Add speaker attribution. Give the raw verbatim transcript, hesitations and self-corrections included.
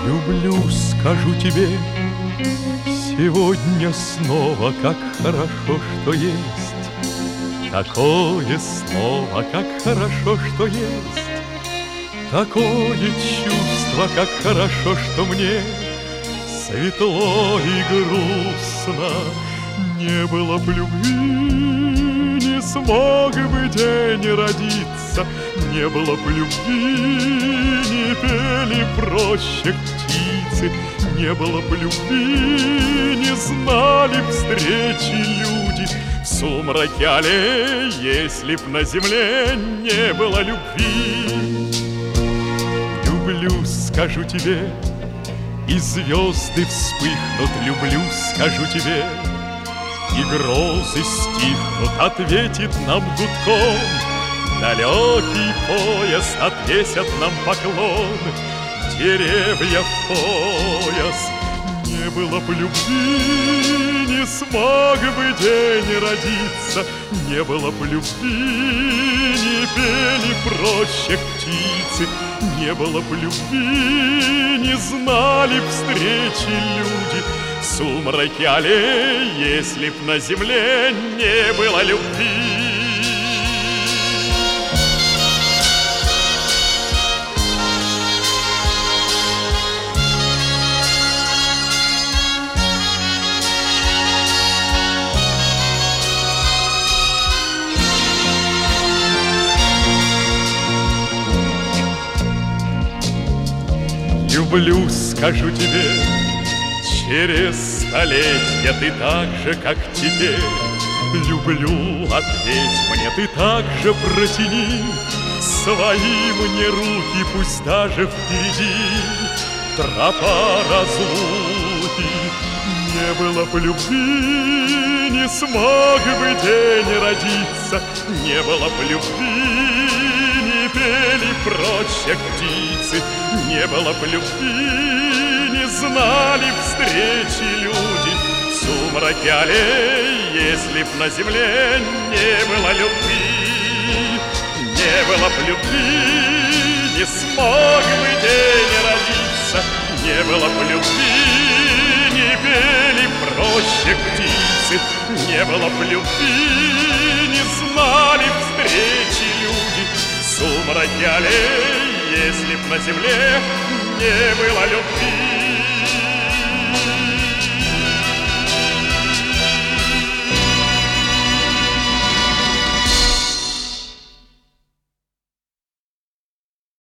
Speaker 1: Люблю, скажу тебе, сегодня снова, как хорошо, что есть. Такое слово, как хорошо, что есть. Такое чувство, как хорошо, что мне светло и грустно. Не было б любви, не смог бы день родиться. Не было б любви, не пели проще птицы. Не было б любви, не знали б встречи люди. В сумраке аллей, если б на земле не было любви. Люблю, скажу тебе, и звезды вспыхнут. Люблю, скажу тебе, и грозы стихнут. Ответит нам гудком далекий поезд, отвесят нам поклон деревья в пояс. Не было б любви, не смог бы день родиться. Не было б любви, не пели проще птицы. Не было б любви, не знали б встречи люди. В сумраке аллей, если б на земле не было любви. Люблю, скажу тебе, через столетия ты так же, как теперь. Люблю, ответь мне, ты так же протяни свои мне руки, пусть даже впереди тропа разлуки. Не было б любви, не смог бы день родиться. Не было б любви, не пели проще птицы. Не было б любви, не знали встречи люди. В сумраке аллей, если б на земле не было любви. Не было б любви, не смог бы день родиться. Не было б любви, не пели проще птицы. Не было б любви, не знали встречи люди. В сумраке аллей, если б на земле не было любви.